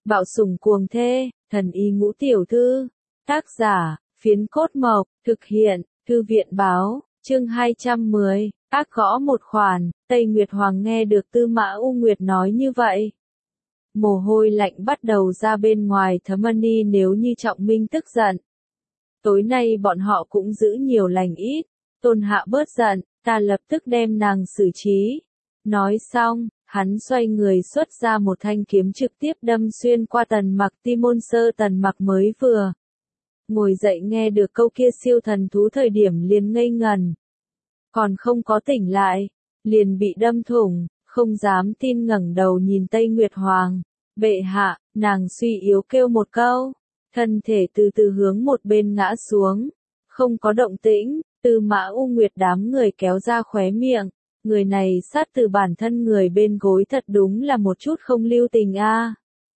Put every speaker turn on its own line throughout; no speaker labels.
Bạo sủng cuồng thê, thần y ngũ tiểu thư. Tác giả, Phiến Cốt Mộc, thực hiện, Thư viện báo, chương 210, ác gõ một khoản. Tây Nguyệt Hoàng nghe được Tư Mã U Nguyệt nói như vậy. Mồ hôi lạnh bắt đầu ra bên ngoài thấm đi nếu như Trọng Minh tức giận. Tối nay bọn họ cũng giữ nhiều lành ít, Tôn Hạ bớt giận, ta lập tức đem nàng xử trí. Nói xong, hắn xoay người xuất ra một thanh kiếm trực tiếp đâm xuyên qua Tần Mặc. Timon Sơ Tần Mặc mới vừa ngồi dậy nghe được câu kia siêu thần thú thời điểm liền ngây ngần. Còn không có tỉnh lại, liền bị đâm thủng, không dám tin ngẩng đầu nhìn Tây Nguyệt Hoàng. Bệ hạ, nàng suy yếu kêu một câu, thân thể từ từ hướng một bên ngã xuống, không có động tĩnh. Tư Mã U Nguyệt đám người kéo ra khóe miệng, người này sát từ bản thân người bên gối thật đúng là một chút không lưu tình a.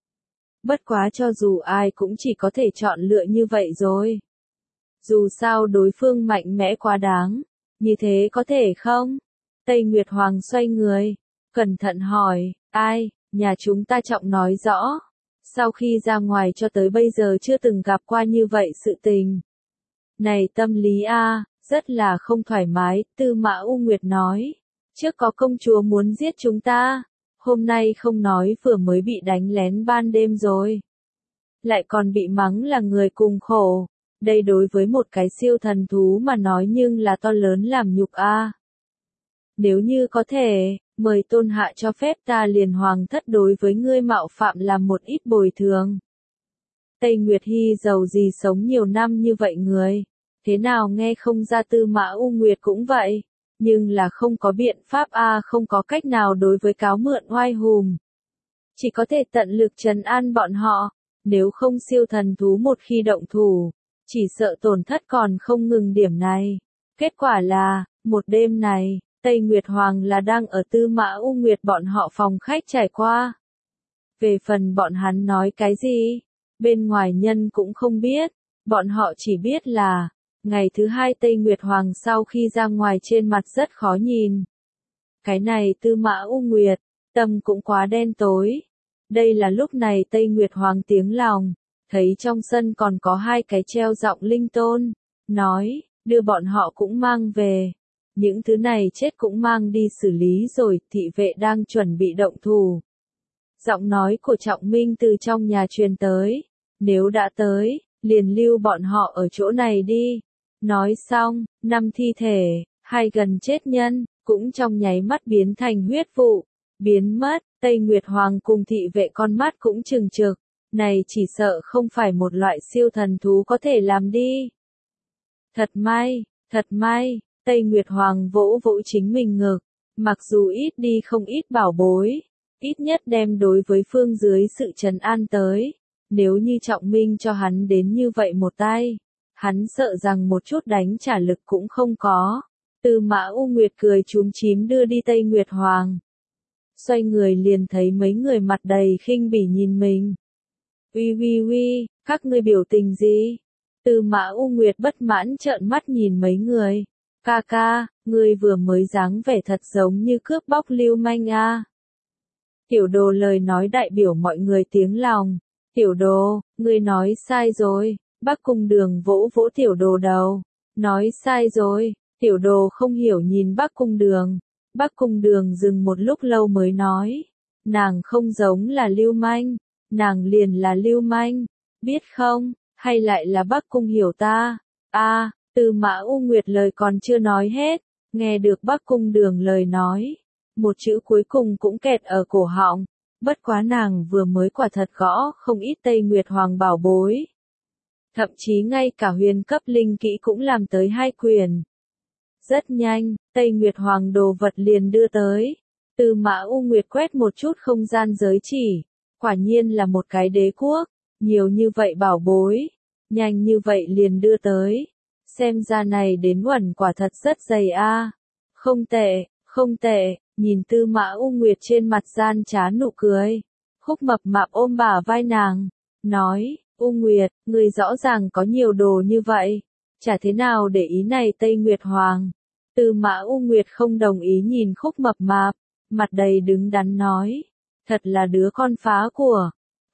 Bất quá cho dù ai cũng chỉ có thể chọn lựa như vậy rồi. Dù sao đối phương mạnh mẽ quá đáng, như thế có thể không? Tây Nguyệt Hoàng xoay người, cẩn thận hỏi, ai, nhà chúng ta Trọng nói rõ. Sau khi ra ngoài cho tới bây giờ chưa từng gặp qua như vậy sự tình. Này tâm lý a, rất là không thoải mái. Tư Mã U Nguyệt nói, trước có công chúa muốn giết chúng ta, hôm nay không nói vừa mới bị đánh lén ban đêm rồi. Lại còn bị mắng là người cùng khổ, đây đối với một cái siêu thần thú mà nói nhưng là to lớn làm nhục a. Nếu như có thể, mời Tôn Hạ cho phép ta liền hoàng thất đối với ngươi mạo phạm làm một ít bồi thường. Tây Nguyệt Hy giàu gì sống nhiều năm như vậy người, thế nào nghe không ra Tư Mã U Nguyệt cũng vậy, nhưng là không có biện pháp a, không có cách nào đối với cáo mượn oai hùng. Chỉ có thể tận lực trấn an bọn họ, nếu không siêu thần thú một khi động thủ, chỉ sợ tổn thất còn không ngừng điểm này. Kết quả là, một đêm này, Tây Nguyệt Hoàng là đang ở Tư Mã U Nguyệt bọn họ phòng khách trải qua. Về phần bọn hắn nói cái gì, bên ngoài nhân cũng không biết, bọn họ chỉ biết là, ngày thứ hai Tây Nguyệt Hoàng sau khi ra ngoài trên mặt rất khó nhìn. Cái này Tư Mã U Nguyệt, tâm cũng quá đen tối. Đây là lúc này Tây Nguyệt Hoàng tiếng lòng, thấy trong sân còn có hai cái treo giọng linh tôn, nói, đưa bọn họ cũng mang về. Những thứ này chết cũng mang đi xử lý rồi, thị vệ đang chuẩn bị động thủ. Giọng nói của Trọng Minh từ trong nhà truyền tới, nếu đã tới, liền lưu bọn họ ở chỗ này đi. Nói xong, 5 thi thể, 2 gần chết nhân, cũng trong nháy mắt biến thành huyết vụ, biến mất. Tây Nguyệt Hoàng cùng thị vệ con mắt cũng trừng trực, này chỉ sợ không phải một loại siêu thần thú có thể làm đi. Thật may, Tây Nguyệt Hoàng vỗ vỗ chính mình ngực, mặc dù ít đi không ít bảo bối, ít nhất đem đối với phương dưới sự trấn an tới, nếu như Trọng Minh cho hắn đến như vậy một tay, hắn sợ rằng một chút đánh trả lực cũng không có. Tư Mã U Nguyệt cười chúm chím đưa đi Tây Nguyệt Hoàng. Xoay người liền thấy mấy người mặt đầy khinh bỉ nhìn mình. Uy, các ngươi biểu tình gì? Tư Mã U Nguyệt bất mãn trợn mắt nhìn mấy người. Ca, ngươi vừa mới dáng vẻ thật giống như cướp bóc lưu manh a. Tiểu Đồ lời nói đại biểu mọi người tiếng lòng. Tiểu Đồ, ngươi nói sai rồi. Bắc Cung Đường vỗ vỗ Tiểu Đồ đầu. Nói sai rồi. Tiểu Đồ không hiểu nhìn Bắc Cung Đường. Bắc Cung Đường dừng một lúc lâu mới nói. Nàng không giống là lưu manh. Nàng liền là lưu manh. Biết không, hay lại là Bắc Cung hiểu ta. Tư Mã U Nguyệt lời còn chưa nói hết. Nghe được Bắc Cung Đường lời nói. Một chữ cuối cùng cũng kẹt ở cổ họng. Bất quá nàng vừa mới quả thật gõ không ít Tây Nguyệt Hoàng bảo bối. Thậm chí ngay cả huyền cấp linh kỹ cũng làm tới 2 quyền. Rất nhanh, Tây Nguyệt Hoàng đồ vật liền đưa tới. Tư Mã U Nguyệt quét một chút không gian giới chỉ. Quả nhiên là một cái đế quốc. Nhiều như vậy bảo bối. Nhanh như vậy liền đưa tới. Xem ra này đến uẩn quả thật rất dày a. Không tệ, nhìn Tư Mã U Nguyệt trên mặt gian trá nụ cười. Khúc Mập Mạp ôm bả vai nàng. Nói, U Nguyệt, người rõ ràng có nhiều đồ như vậy. Chả thế nào để ý này Tây Nguyệt Hoàng. Tư Mã U Nguyệt không đồng ý nhìn Khúc Mập Mạp, mặt đầy đứng đắn nói, thật là đứa con phá của.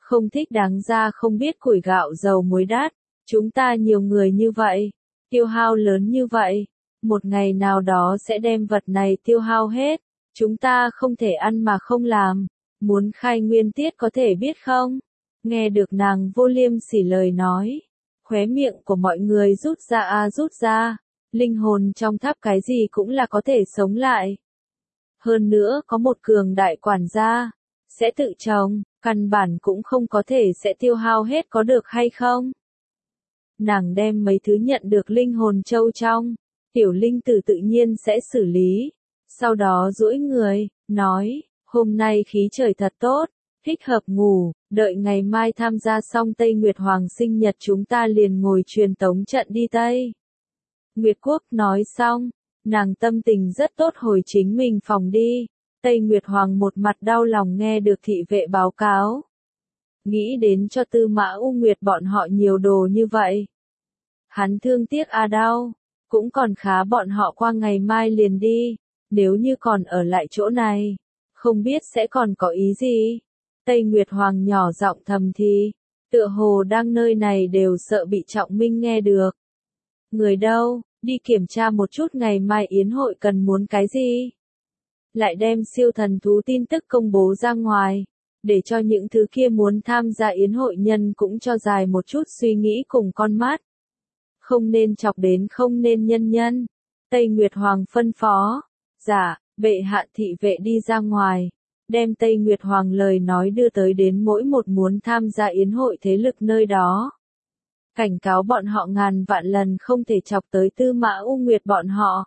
Không thích đáng ra không biết củi gạo dầu muối đắt, chúng ta nhiều người như vậy, tiêu hao lớn như vậy, một ngày nào đó sẽ đem vật này tiêu hao hết, chúng ta không thể ăn mà không làm, muốn khai nguyên tiết có thể biết không? Nghe được nàng vô liêm sỉ lời nói, khóe miệng của mọi người rút ra, linh hồn trong tháp cái gì cũng là có thể sống lại. Hơn nữa có một cường đại quản gia, sẽ tự trồng, căn bản cũng không có thể sẽ tiêu hao hết có được hay không? Nàng đem mấy thứ nhận được linh hồn châu trong, tiểu linh tử tự nhiên sẽ xử lý. Sau đó duỗi người, nói, hôm nay khí trời thật tốt, thích hợp ngủ, đợi ngày mai tham gia xong Tây Nguyệt Hoàng sinh nhật chúng ta liền ngồi truyền tống trận đi Tây Nguyệt Quốc. Nói xong, nàng tâm tình rất tốt hồi chính mình phòng đi. Tây Nguyệt Hoàng một mặt đau lòng nghe được thị vệ báo cáo. Nghĩ đến cho Tư Mã U Nguyệt bọn họ nhiều đồ như vậy. Hắn thương tiếc đau, cũng còn khá bọn họ qua ngày mai liền đi, nếu như còn ở lại chỗ này, không biết sẽ còn có ý gì. Tây Nguyệt Hoàng nhỏ giọng thầm thì, tựa hồ đang nơi này đều sợ bị Trọng Minh nghe được. Người đâu, đi kiểm tra một chút ngày mai yến hội cần muốn cái gì. Lại đem siêu thần thú tin tức công bố ra ngoài, để cho những thứ kia muốn tham gia yến hội nhân cũng cho dài một chút suy nghĩ cùng con mắt. Không nên chọc đến không nên nhân nhân. Tây Nguyệt Hoàng phân phó, dạ, bệ hạ. Thị vệ đi ra ngoài, đem Tây Nguyệt Hoàng lời nói đưa tới đến mỗi một muốn tham gia yến hội thế lực nơi đó. Cảnh cáo bọn họ ngàn vạn lần không thể chọc tới Tư Mã U Nguyệt bọn họ.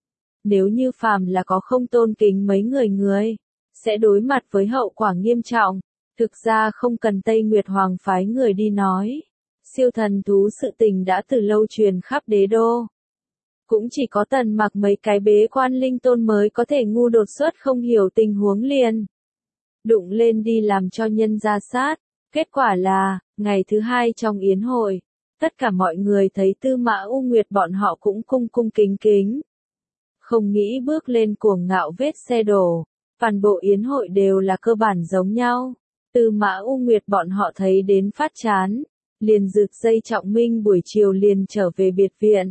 Nếu như phàm là có không tôn kính mấy người, sẽ đối mặt với hậu quả nghiêm trọng. Thực ra không cần Tây Nguyệt Hoàng phái người đi nói. Siêu thần thú sự tình đã từ lâu truyền khắp đế đô. Cũng chỉ có Tần Mặc mấy cái bế quan linh tôn mới có thể ngu đột xuất không hiểu tình huống liền. Đụng lên đi làm cho nhân ra sát. Kết quả là, ngày thứ hai trong yến hội, tất cả mọi người thấy Tư Mã U Nguyệt bọn họ cũng cung cung kính kính. Không nghĩ bước lên cuồng ngạo vết xe đổ. Toàn bộ yến hội đều là cơ bản giống nhau. Tư Mã U Nguyệt bọn họ thấy đến phát chán. Liền rực dây Trọng Minh buổi chiều liền trở về biệt viện.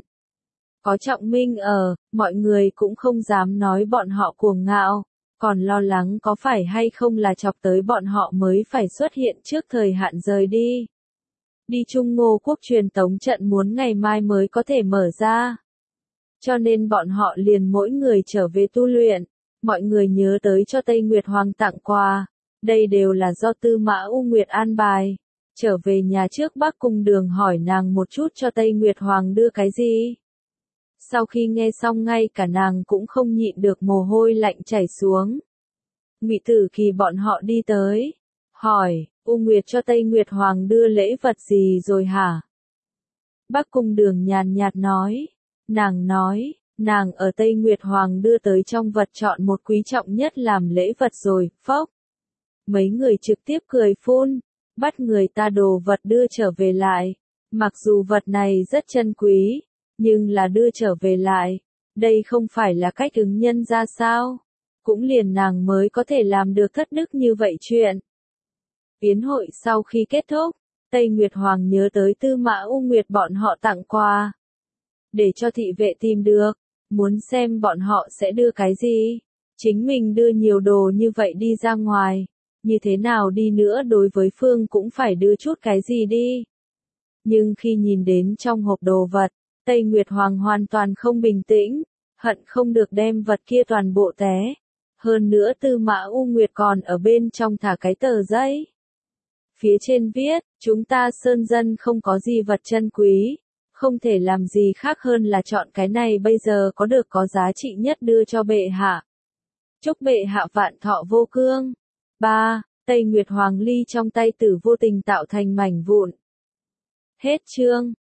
Có Trọng Minh ở, mọi người cũng không dám nói bọn họ cuồng ngạo, còn lo lắng có phải hay không là chọc tới bọn họ mới phải xuất hiện trước thời hạn rời đi. Đi Trung Ngô Quốc truyền tống trận muốn ngày mai mới có thể mở ra. Cho nên bọn họ liền mỗi người trở về tu luyện, mọi người nhớ tới cho Tây Nguyệt Hoàng tặng quà, đây đều là do Tư Mã U Nguyệt an bài. Trở về nhà trước Bắc Cung Đường hỏi nàng một chút cho Tây Nguyệt Hoàng đưa cái gì. Sau khi nghe xong ngay cả nàng cũng không nhịn được mồ hôi lạnh chảy xuống. Ngụy Tử Kỳ bọn họ đi tới, hỏi, U Nguyệt cho Tây Nguyệt Hoàng đưa lễ vật gì rồi hả? Bắc Cung Đường nhàn nhạt nói, nàng ở Tây Nguyệt Hoàng đưa tới trong vật chọn một quý trọng nhất làm lễ vật rồi, phốc. Mấy người trực tiếp cười phun. Bắt người ta đồ vật đưa trở về lại. Mặc dù vật này rất chân quý, nhưng là đưa trở về lại. Đây không phải là cách ứng nhân ra sao? Cũng liền nàng mới có thể làm được thất đức như vậy chuyện. Yến hội sau khi kết thúc, Tây Nguyệt Hoàng nhớ tới Tư Mã U Nguyệt bọn họ tặng quà. Để cho thị vệ tìm được, muốn xem bọn họ sẽ đưa cái gì. Chính mình đưa nhiều đồ như vậy đi ra ngoài. Như thế nào đi nữa đối với Phương cũng phải đưa chút cái gì đi. Nhưng khi nhìn đến trong hộp đồ vật, Tây Nguyệt Hoàng hoàn toàn không bình tĩnh, hận không được đem vật kia toàn bộ té. Hơn nữa Tư Mã U Nguyệt còn ở bên trong thả cái tờ giấy. Phía trên viết, chúng ta sơn dân không có gì vật chân quý, không thể làm gì khác hơn là chọn cái này bây giờ có được có giá trị nhất đưa cho bệ hạ. Chúc bệ hạ vạn thọ vô cương. 3. Tây Nguyệt Hoàng ly trong tay Tử vô tình tạo thành mảnh vụn. Hết chương.